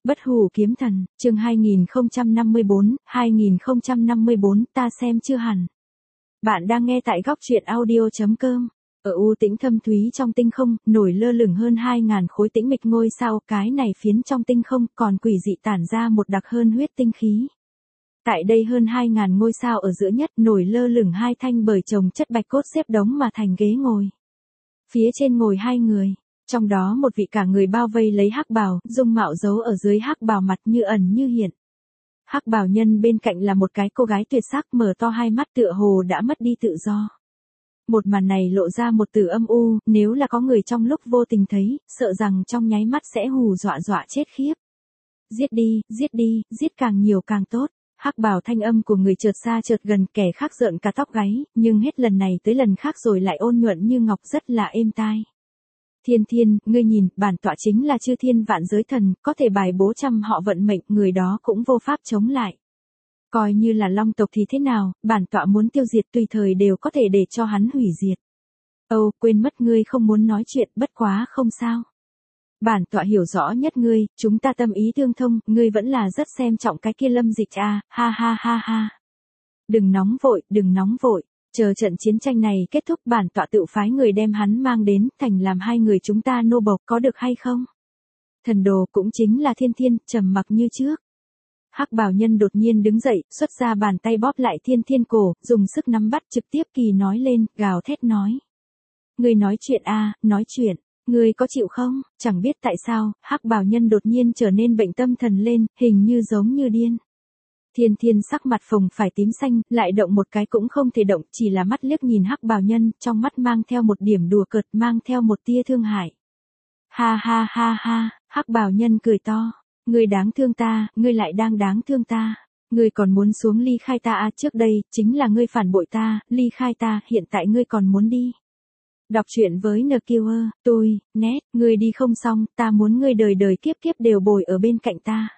Bất hủ kiếm thần, chương 2054, ta xem chưa hẳn. Bạn đang nghe tại góc truyện audio.com. Ở u tĩnh thâm thúy trong tinh không, nổi lơ lửng hơn 2.000 khối tĩnh mịch ngôi sao, cái này phiến trong tinh không còn quỷ dị tản ra một đặc hơn huyết tinh khí. Tại đây hơn 2.000 ngôi sao ở giữa nhất nổi lơ lửng hai thanh bởi chồng chất bạch cốt xếp đống mà thành ghế ngồi. Phía trên ngồi hai người. Trong đó một vị cả người bao vây lấy hắc bào, dung mạo giấu ở dưới hắc bào mặt như ẩn như hiện. Hắc bào nhân bên cạnh là một cái cô gái tuyệt sắc mở to hai mắt tựa hồ đã mất đi tự do. Một màn này lộ ra một từ âm u, nếu là có người trong lúc vô tình thấy, sợ rằng trong nháy mắt sẽ hù dọa chết khiếp. Giết đi, giết càng nhiều càng tốt. Hắc bào thanh âm của người chợt xa chợt gần, kẻ khác rợn cả tóc gáy, nhưng hết lần này tới lần khác rồi lại ôn nhuận như ngọc, rất là êm tai. Thiên, ngươi nhìn, bản tọa chính là chư thiên vạn giới thần, có thể bài bố trăm họ vận mệnh, người đó cũng vô pháp chống lại. Coi như là long tộc thì thế nào, bản tọa muốn tiêu diệt tùy thời đều có thể để cho hắn hủy diệt. Âu, quên mất ngươi không muốn nói chuyện, bất quá không sao. Bản tọa hiểu rõ nhất ngươi, chúng ta tâm ý tương thông, ngươi vẫn là rất xem trọng cái kia Lâm Dịch à, ha. Đừng nóng vội. Chờ trận chiến tranh này kết thúc, bản tọa tự phái người đem hắn mang đến, thành làm hai người chúng ta nô bộc, có được hay không? Thần đồ cũng chính là Thiên, trầm mặc như trước. Hắc bào nhân đột nhiên đứng dậy, xuất ra bàn tay bóp lại Thiên cổ, dùng sức nắm bắt, trực tiếp kỳ nói lên, gào thét nói. Ngươi nói chuyện à, nói chuyện, ngươi có chịu không? Chẳng biết tại sao, hắc bào nhân đột nhiên trở nên bệnh tâm thần lên, hình như giống như điên. Thiên sắc mặt phồng phải tím xanh, lại động một cái cũng không thể động, chỉ là mắt liếc nhìn hắc bào nhân, trong mắt mang theo một điểm đùa cợt, mang theo một tia thương hại. Ha, hắc bào nhân cười to, ngươi đáng thương ta, ngươi lại đang đáng thương ta, ngươi còn muốn xuống ly khai ta à, trước đây, chính là ngươi phản bội ta, ly khai ta, hiện tại ngươi còn muốn đi. Đọc truyện với NQR, tôi, nét, ngươi đi không xong, ta muốn ngươi đời đời kiếp kiếp đều bồi ở bên cạnh ta.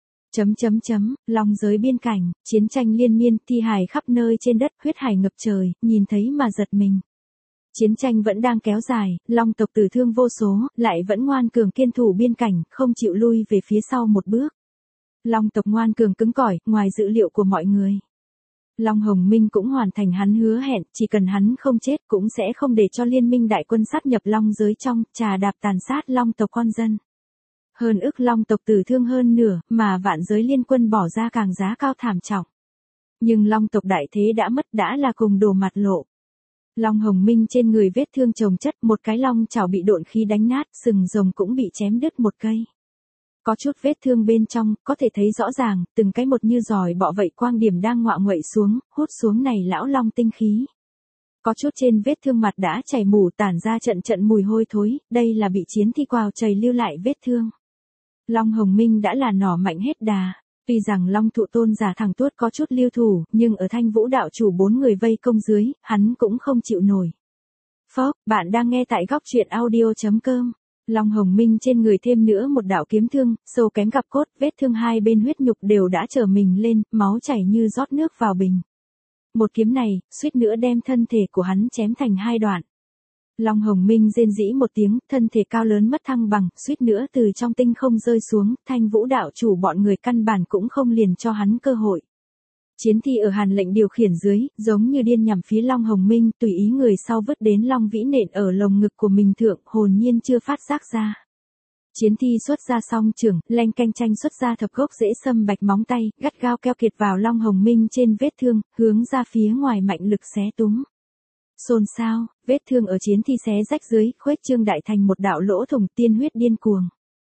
Long giới biên cảnh, chiến tranh liên miên, thi hài khắp nơi trên đất, huyết hải ngập trời, nhìn thấy mà giật mình. Chiến tranh vẫn đang kéo dài, long tộc tử thương vô số, lại vẫn ngoan cường kiên thủ biên cảnh, không chịu lui về phía sau một bước. Long tộc ngoan cường cứng cỏi, ngoài dự liệu của mọi người. Long Hồng Minh cũng hoàn thành hắn hứa hẹn, chỉ cần hắn không chết cũng sẽ không để cho liên minh đại quân sát nhập long giới trong, trà đạp tàn sát long tộc con dân. Hơn ức long tộc tử thương hơn nửa, mà vạn giới liên quân bỏ ra càng giá cao thảm trọng. Nhưng long tộc đại thế đã mất, đã là cùng đổ mặt lộ. Long Hồng Minh trên người vết thương chồng chất, một cái long chảo bị độn khí đánh nát, sừng rồng cũng bị chém đứt một cây. Có chút vết thương bên trong, có thể thấy rõ ràng, từng cái một như giòi bọ vậy quang điểm đang ngọa nguậy xuống, hút xuống này lão long tinh khí. Có chút trên vết thương mặt đã chảy mủ tản ra trận mùi hôi thối, đây là bị chiến thi quào chảy lưu lại vết thương. Long Hồng Minh đã là nỏ mạnh hết đà, tuy rằng Long Thụ Tôn giả thẳng tuốt có chút lưu thủ, nhưng ở Thanh Vũ đạo chủ 4 người vây công dưới, hắn cũng không chịu nổi. Phốc, bạn đang nghe tại góc truyện audio.com. Long Hồng Minh trên người thêm nữa một đạo kiếm thương, sâu kém gặp cốt, vết thương hai bên huyết nhục đều đã trở mình lên, máu chảy như rót nước vào bình. Một kiếm này, suýt nữa đem thân thể của hắn chém thành hai đoạn. Long Hồng Minh rên rỉ một tiếng, thân thể cao lớn mất thăng bằng, suýt nữa từ trong tinh không rơi xuống, Thanh Vũ đạo chủ bọn người căn bản cũng không liền cho hắn cơ hội. Chiến thi ở Hàn lệnh điều khiển dưới, giống như điên nhằm phía Long Hồng Minh, tùy ý người sau vứt đến long vĩ nện ở lồng ngực của mình thượng, hồn nhiên chưa phát giác ra. Chiến thi xuất ra song trưởng, leng canh tranh xuất ra thập gốc rễ sâm bạch móng tay, gắt gao keo kiệt vào Long Hồng Minh trên vết thương, hướng ra phía ngoài mạnh lực xé túm. Xôn xao, vết thương ở chiến thi xé rách dưới, khuếch trương đại thành một đạo lỗ thủng, tiên huyết điên cuồng.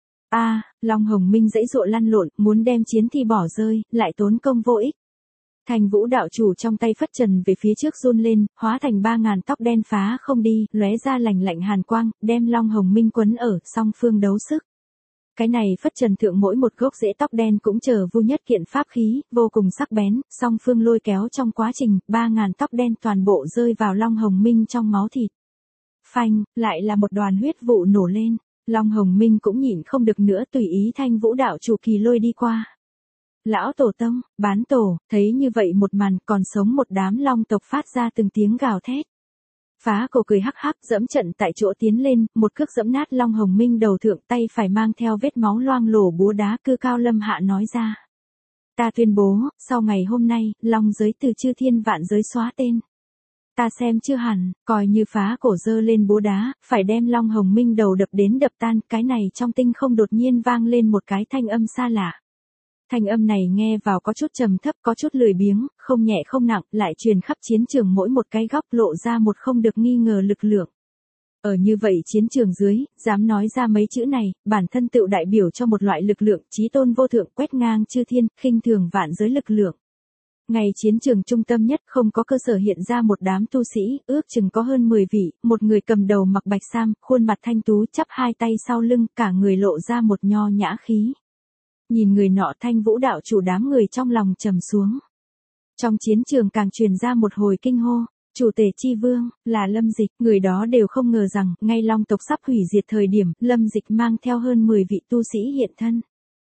Long Hồng Minh giãy giụa lăn lộn, muốn đem chiến thi bỏ rơi, lại tốn công vô ích. Thanh Vũ đạo chủ trong tay phất trần về phía trước run lên, hóa thành 3.000 tóc đen phá không đi, lóe ra lạnh lạnh hàn quang, đem Long Hồng Minh quấn ở, song phương đấu sức. Cái này phất trần thượng mỗi một gốc rễ tóc đen cũng chờ vu nhất kiện pháp khí, vô cùng sắc bén, song phương lôi kéo trong quá trình, 3.000 tóc đen toàn bộ rơi vào Long Hồng Minh trong máu thịt. Phanh, lại là một đoàn huyết vụ nổ lên, Long Hồng Minh cũng nhịn không được nữa, tùy ý Thanh Vũ đạo chủ kỳ lôi đi qua. Lão tổ tông, bán tổ, thấy như vậy một màn, còn sống một đám long tộc phát ra từng tiếng gào thét. Phá cổ cười hắc hắc dẫm trận tại chỗ tiến lên, một cước dẫm nát Long Hồng Minh đầu thượng, tay phải mang theo vết máu loang lổ búa đá cư cao lâm hạ nói ra. Ta tuyên bố, sau ngày hôm nay, Long giới từ chư thiên vạn giới xóa tên. Ta xem chưa hẳn, coi như phá cổ giơ lên búa đá, phải đem Long Hồng Minh đầu đập đến đập tan, cái này trong tinh không đột nhiên vang lên một cái thanh âm xa lạ. Thanh âm này nghe vào có chút trầm thấp, có chút lười biếng, không nhẹ không nặng, lại truyền khắp chiến trường mỗi một cái góc, lộ ra một không được nghi ngờ lực lượng. Ở như vậy chiến trường dưới, dám nói ra mấy chữ này, bản thân tựu đại biểu cho một loại lực lượng chí tôn vô thượng quét ngang chư thiên, khinh thường vạn giới lực lượng. Ngày chiến trường trung tâm nhất không có cơ sở hiện ra một đám tu sĩ, ước chừng có hơn 10 vị, một người cầm đầu mặc bạch sam, khuôn mặt thanh tú chắp hai tay sau lưng, cả người lộ ra một nho nhã khí. Nhìn người nọ Thanh Vũ đạo chủ đám người trong lòng trầm xuống. Trong chiến trường càng truyền ra một hồi kinh hô, chủ tể chi vương, là Lâm Dịch, người đó đều không ngờ rằng, ngay Long tộc sắp hủy diệt thời điểm, Lâm Dịch mang theo hơn 10 vị tu sĩ hiện thân.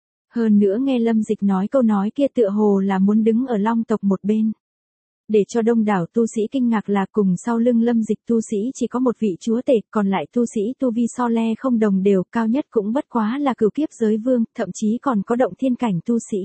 Hơn nữa nghe Lâm Dịch nói câu nói kia tựa hồ là muốn đứng ở Long tộc một bên. Để cho đông đảo tu sĩ kinh ngạc là cùng sau lưng Lâm Dịch tu sĩ chỉ có một vị chúa tể, còn lại tu sĩ tu vi so le không đồng đều, cao nhất cũng bất quá là cửu kiếp giới vương, thậm chí còn có động thiên cảnh tu sĩ.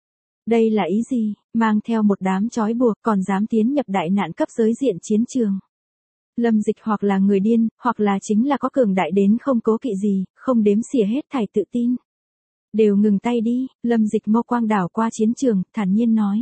Đây là ý gì, mang theo một đám trói buộc còn dám tiến nhập đại nạn cấp giới diện chiến trường. Lâm Dịch hoặc là người điên, hoặc là chính là có cường đại đến không cố kỵ gì, không đếm xỉa hết thảy tự tin. Đều ngừng tay đi, Lâm Dịch mâu quang đảo qua chiến trường, thản nhiên nói.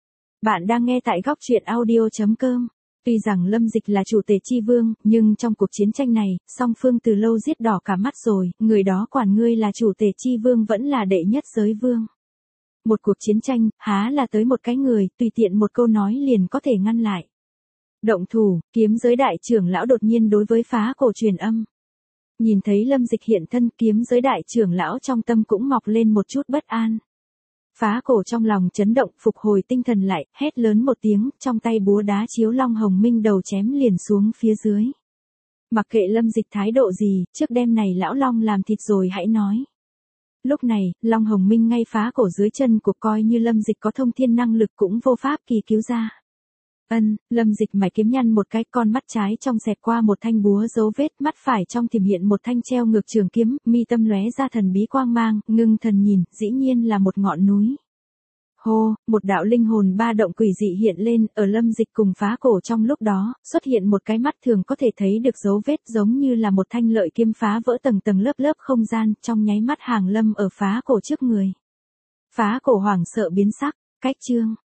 Bạn đang nghe tại góc truyện audio.com. Tuy rằng Lâm Dịch là chủ tể chi vương, nhưng trong cuộc chiến tranh này, song phương từ lâu giết đỏ cả mắt rồi, người đó quản ngươi là chủ tể chi vương vẫn là đệ nhất giới vương. Một cuộc chiến tranh, há là tới một cái người, tùy tiện một câu nói liền có thể ngăn lại. Động thủ, kiếm giới đại trưởng lão đột nhiên đối với phá cổ truyền âm. Nhìn thấy Lâm Dịch hiện thân, kiếm giới đại trưởng lão trong tâm cũng mọc lên một chút bất an. Phá cổ trong lòng chấn động, phục hồi tinh thần lại, hét lớn một tiếng, trong tay búa đá chiếu Long Hồng Minh đầu chém liền xuống phía dưới. Mặc kệ Lâm Dịch thái độ gì, trước đêm này lão Long làm thịt rồi hãy nói. Lúc này, Long Hồng Minh ngay phá cổ dưới chân của coi như Lâm Dịch có thông thiên năng lực cũng vô pháp kỳ cứu ra. Lâm Dịch mày kiếm nhăn một cái, con mắt trái trong xẹt qua một thanh búa dấu vết, mắt phải trong thiểm hiện một thanh treo ngược trường kiếm, mi tâm lóe ra thần bí quang mang, ngưng thần nhìn, dĩ nhiên là một ngọn núi. Hô, một đạo linh hồn ba động quỷ dị hiện lên, ở Lâm Dịch cùng phá cổ trong lúc đó, xuất hiện một cái mắt thường có thể thấy được dấu vết giống như là một thanh lợi kiếm phá vỡ tầng tầng lớp lớp không gian, trong nháy mắt hàng lâm ở phá cổ trước người. Phá cổ hoảng sợ biến sắc, cách chương.